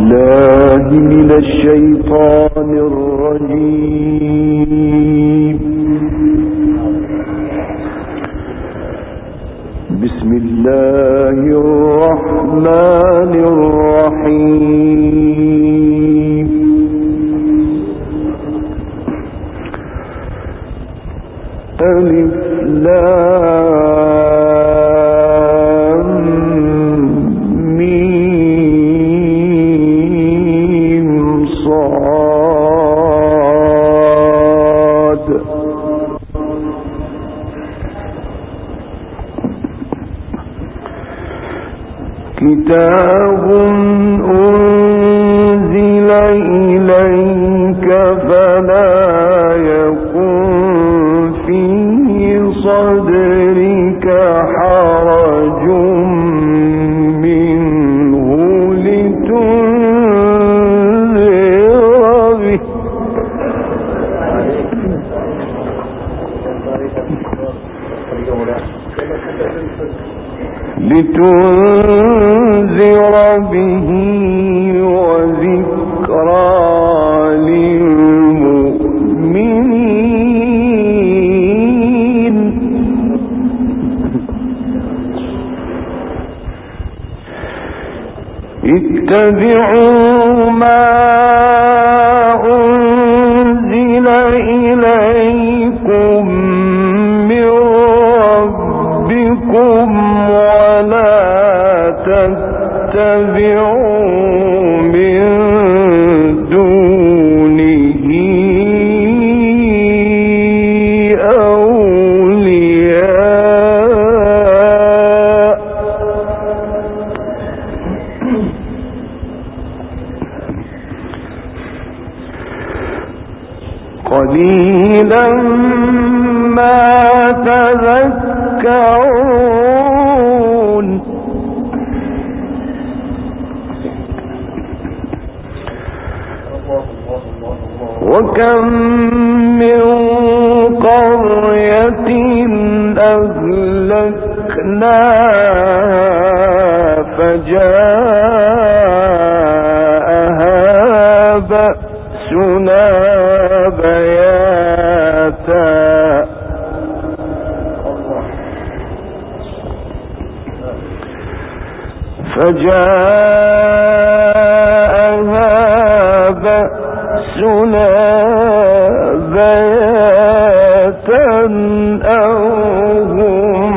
بالله من الشيطان الرجيم. بسم الله الرحمن الرحيم. ألف لام ميم صاد. كتاب أنزل إليك فلا يكن في صدرك حرج منه لتنذر به وذكرى للمؤمنين. اتبعوا ما أنزل إليكم من ربكم ولا تتبعوا من دونه أولياء قليلا ما تذكرون. وكم من قرية أهلكناها فجاءها بأسنا بياتا أو هم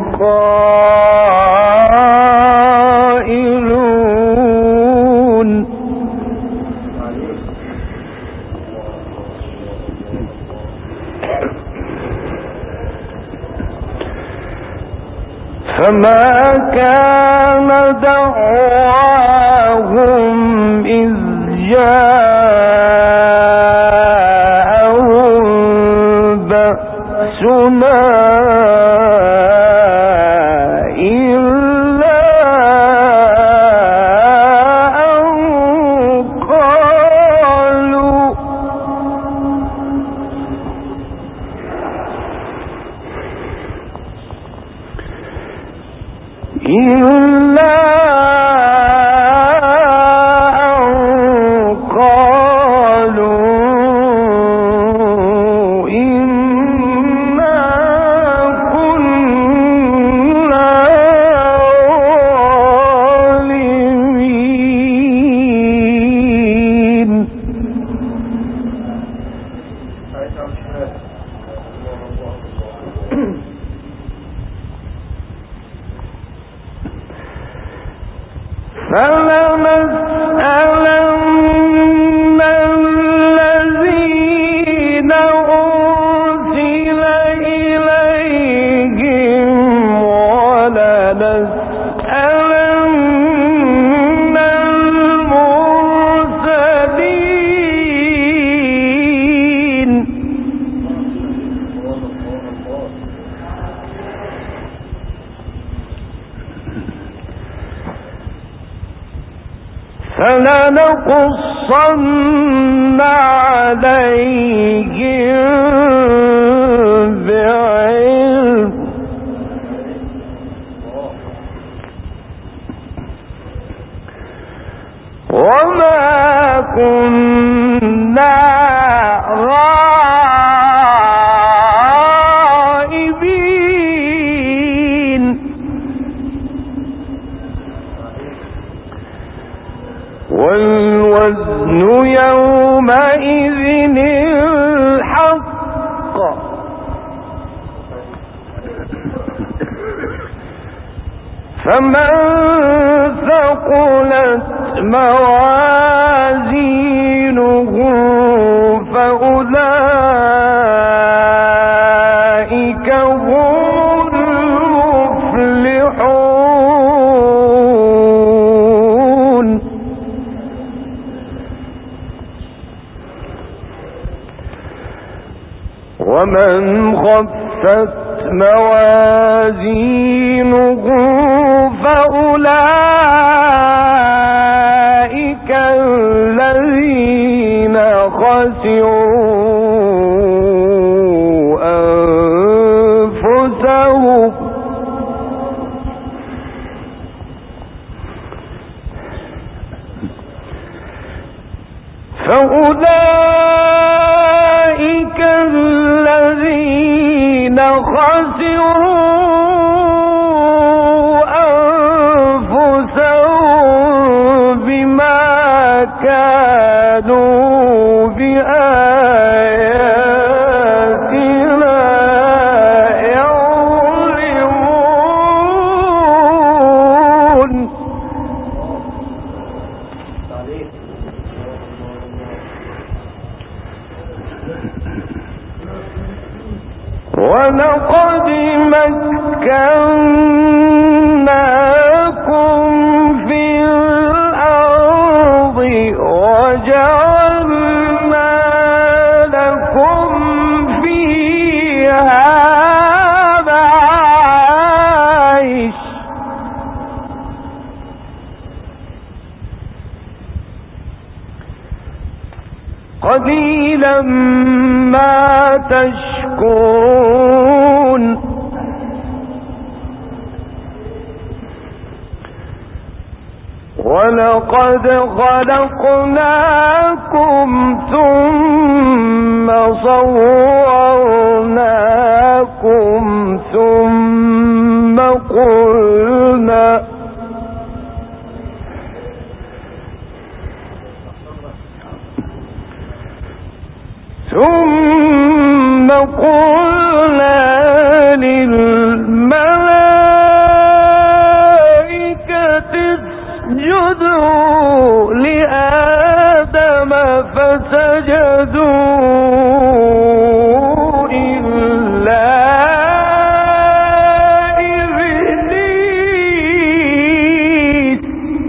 قائلون. فما كان دعواهم إذ جاءهم بأسنا إلا أن قالوا إنا كنا ظالمين. فلنسألن الذين أرسل إليهم ولنسألن المرسلين. فلنقصن عليهم بعلم وما كنا غائبين والوزن يومئذ الحق فمن ثقلت موازينه فأولئك هم المفلحون ومن خفت موازينه فأولئك الذين خسروا أنفسهم بما كانوا بآياتنا يظلمون ولقد مكناكم في الأرض وجعلنا لكم فيها معايش قليلا ما تشكرون ولقد خلقناكم ثم صورناكم ثم قلنا للملائكة اسجدوا لآدم فسجدوا إلا إبليس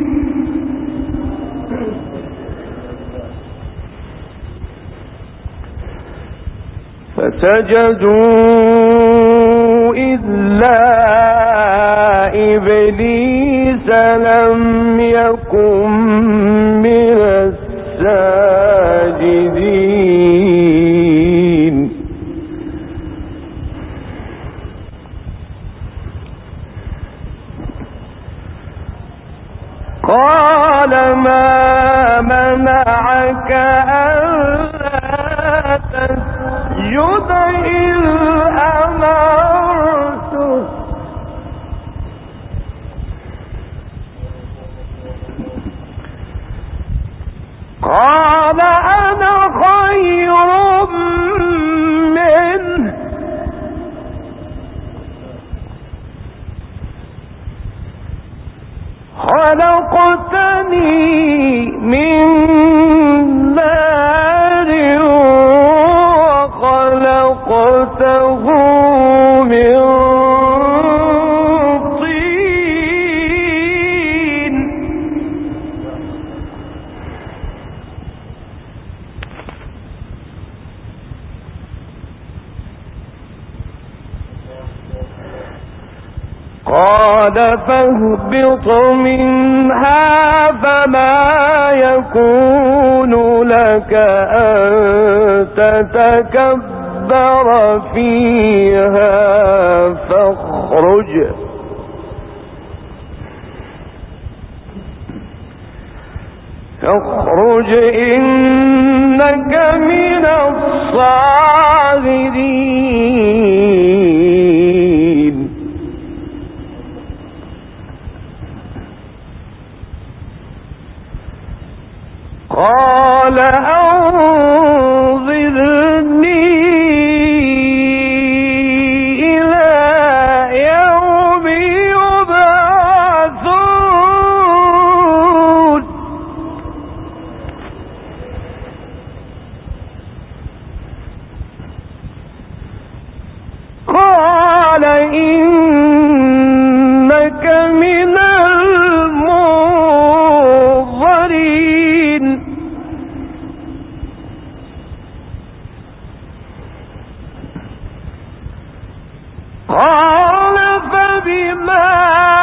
فسجدوا إلا إبليس لم يكن من الساجدين قال ما منعك ألا تسجد إذ أمرتك قال أنا خير منه خلقتني من نار وخلقته من طين قال فاهبط منها فما يكون لك أن تتكبر فيها فاخرج فاخرج إنك من الصاغرين قال أنظرني إلى يوم يبعثون قال إنك من المنظرين قال فبما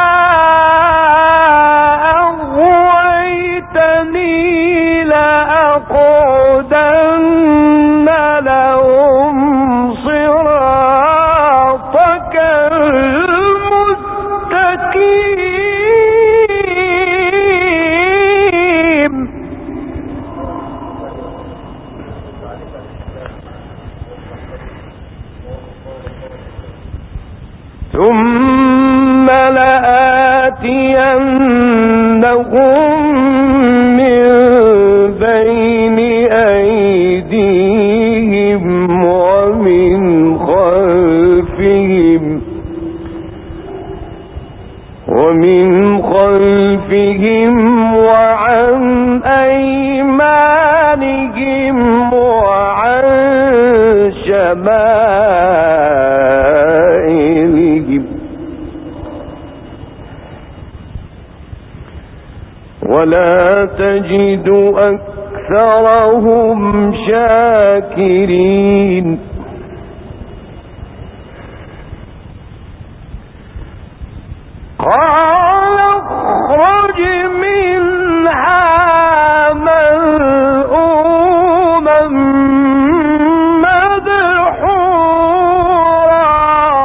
أغويتني لأقعدن لهم صراطك المستقيم ثم لآتينهم من بين أيديهم ومن خلفهم وعن أيمانهم وعن شمائلهم ولا تجد أكثرهم شاكرين قال اخرج منها مذءوما مدحورا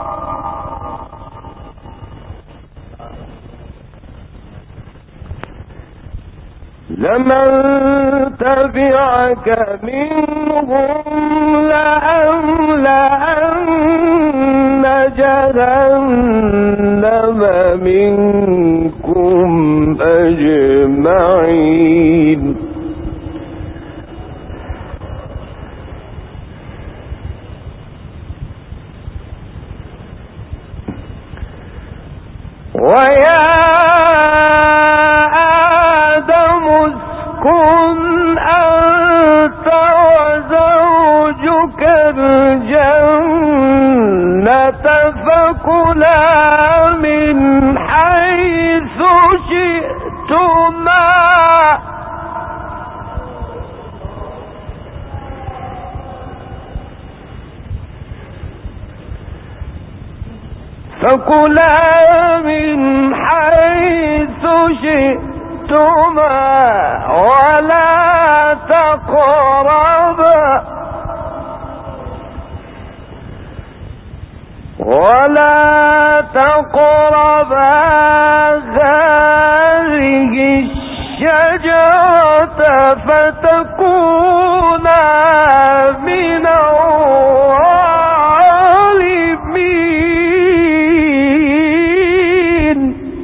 لمن تبعك منهم لأملأن جهنم منكم أجمعين ويا آدم اسكن أنت وزوجك الجنة فكلا من حيث شئتما من حيث شئتما ولا تقربا هذه الشجرة فتكونا من الظالمين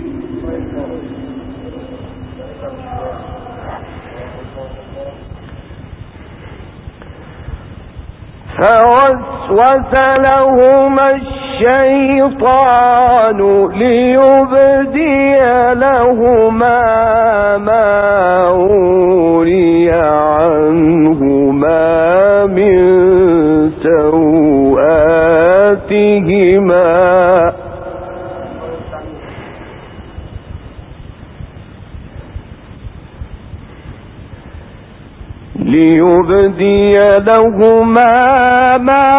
فوسوس لهما الشيطان ليبدي لهما ما وري عنهما من سوآتهما ما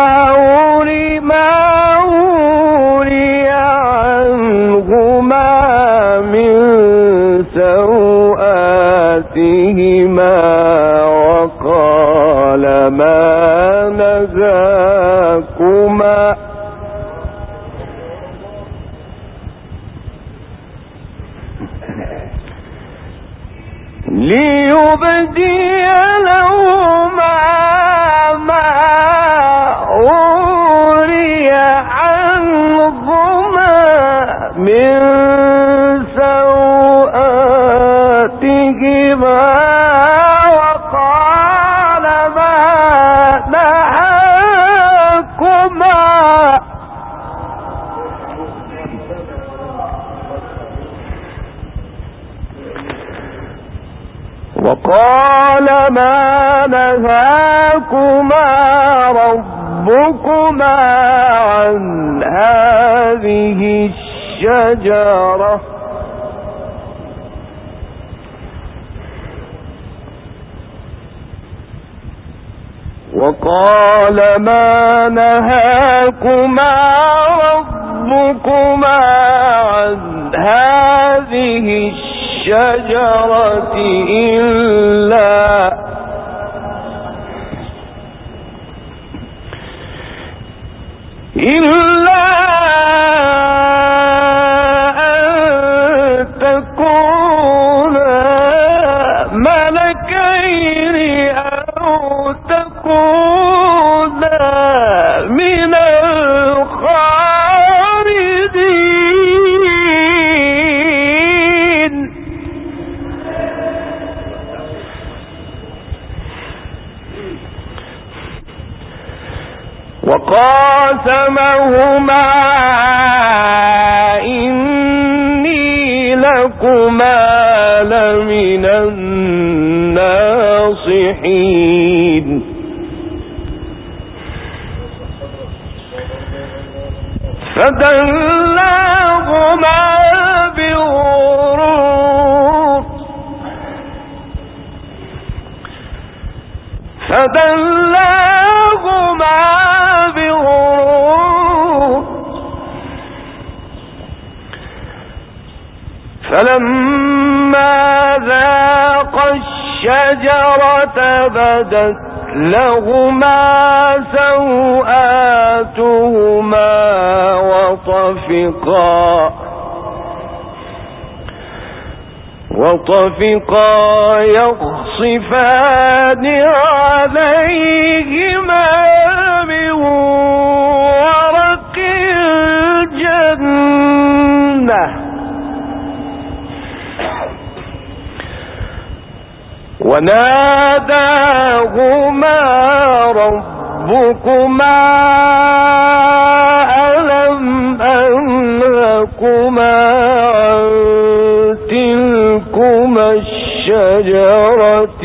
وري عنهما من سوآتهما وقال ما نهاكما ليبدي لهما ما وري عنهما من سوآتهما وقال ما نهاكما ربكما عن هذه الشجرة وقال ما نهاكما ربكما عن هذه الشجرة إلا أن تكونا ملكين أو تكونا من الخالدين وقاسمهما إني لكما لمن الناصحين فدلاهما بغرور فلما ذاقا الشجرة بدت لهما سوآتهما وطفقا يخصفان عليهما من ورق الجنة وناداهما ربكما ألم أنهكما عن تلكما الشجرة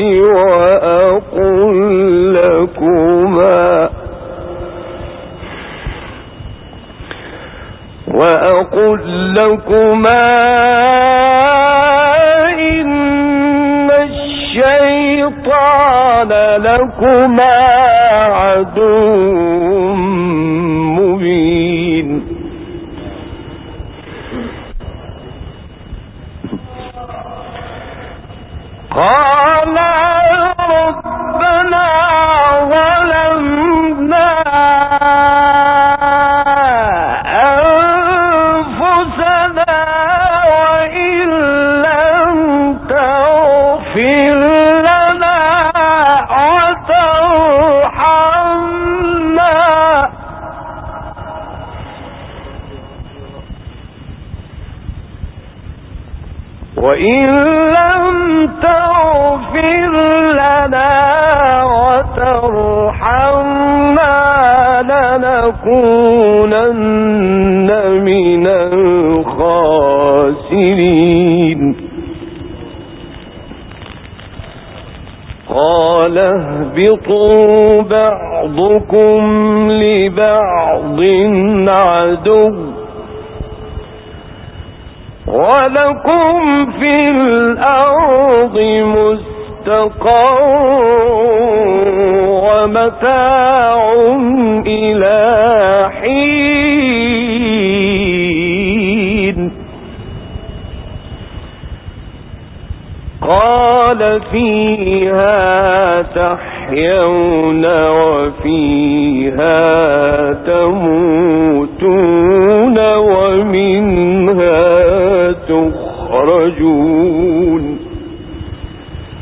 وأقل لكما إن الشيطان لكما عدو مبين قال ربنا ظلمنا أنفسنا وإن لم تغفر لنا وترحمنا لنكونن من الخاسرين قال اهبطوا بعضكم لبعض عدو ولكم في الأرض مستقر ومتاع إلى حين قال فيها تحيون وفيها تموتون ومنها تخرجون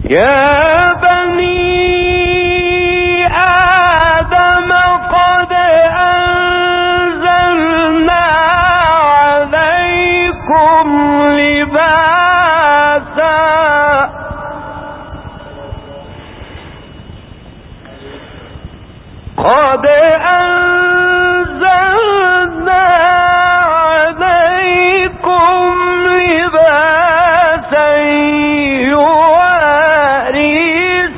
يا بني آدم قد أنزلنا عليكم لباسا قد أنزلنا عليكم لباسا يواري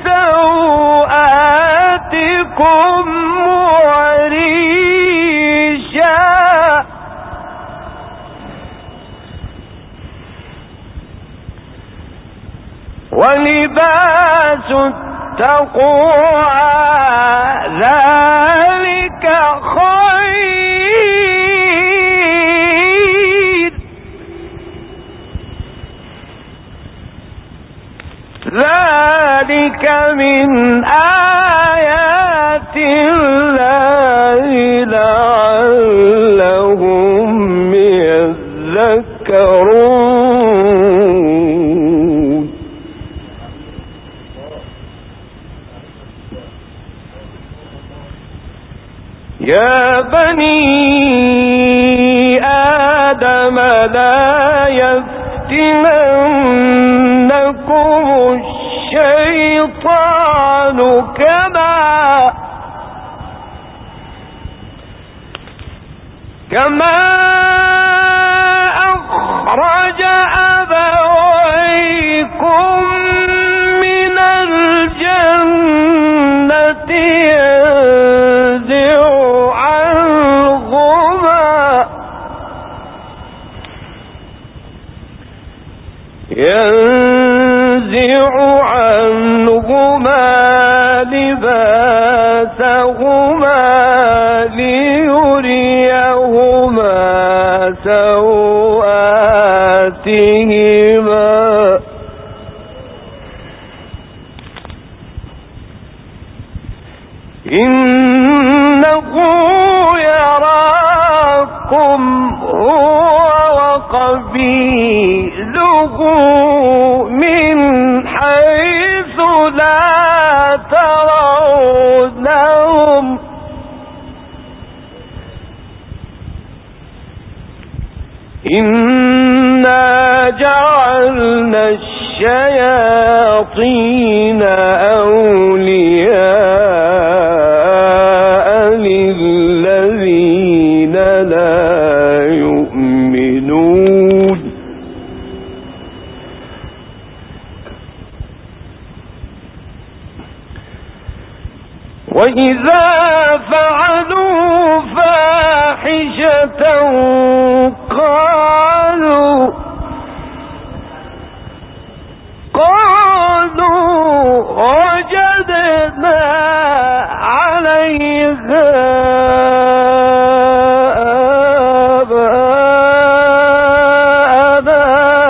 سوآتكم وريشا ولباس التقوى ذلك خير ذلك من آيات الله لعلهم يذكرون يا بني آدم لا يفتننكم الشيطان كما أخرج أبويكم من الجنة ينزع عنهما لباسهما ليريهما سوآتهما إنه يراكم هو وقبيله من حيث لا ترونهم إنا جعلنا الشياطين أولياء للذين لا يؤمنون وإذا فعلوا فاحشة قالوا وجدنا عليها آباءنا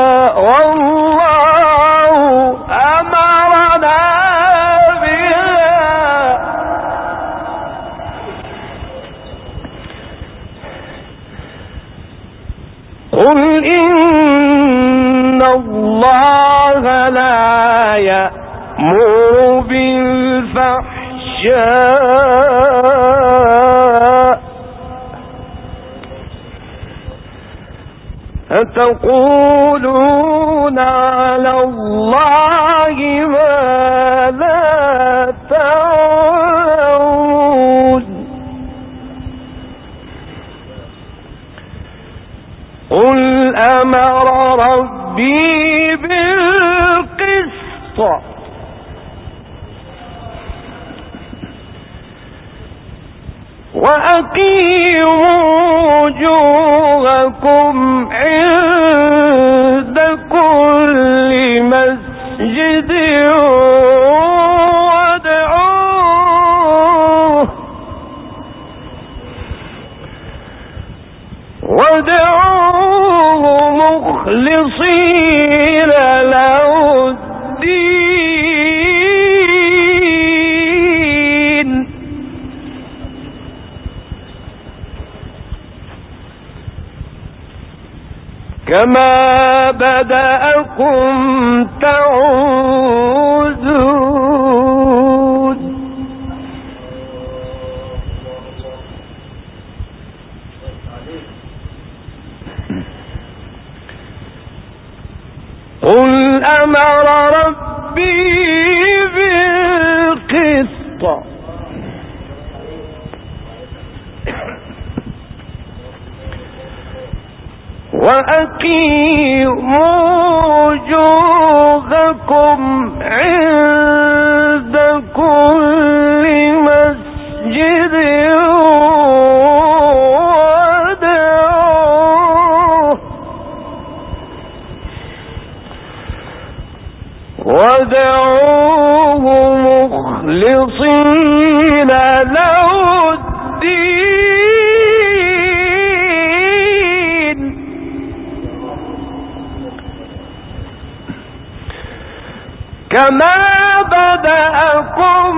والله أمرنا بها قل إن الله لا يأمر بالفحشاء أتقولون على الله ما لا تعلمون قل أمر ربي بالقسط وأقيموا وجوهكم عند كل مسجد وادعوه مخلصين له الدين كما بدأكم تعودون قل أمر ربي بالقسط وأقيموا وجوهكم عند كل مسجد ودعوه مخلصين له الدين كما بدأكم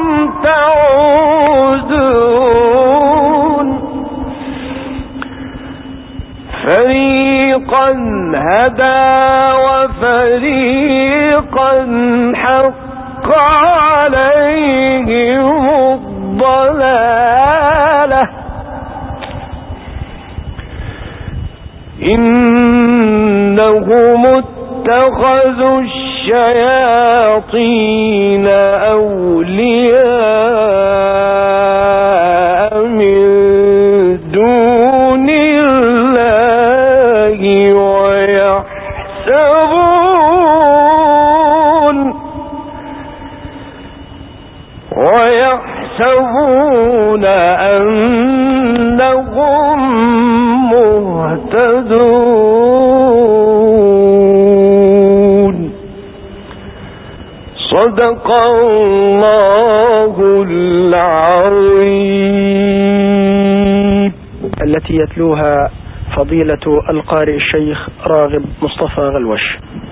تعودون فريقا هدى وفريقا حق عليهم الضلالة إنهم اتخذوا الشياطين أولياء من دون الله ويحسبون أنهم مهتدون صدق الله العظيم. التي يتلوها فضيلة القارئ الشيخ راغب مصطفى غلوش.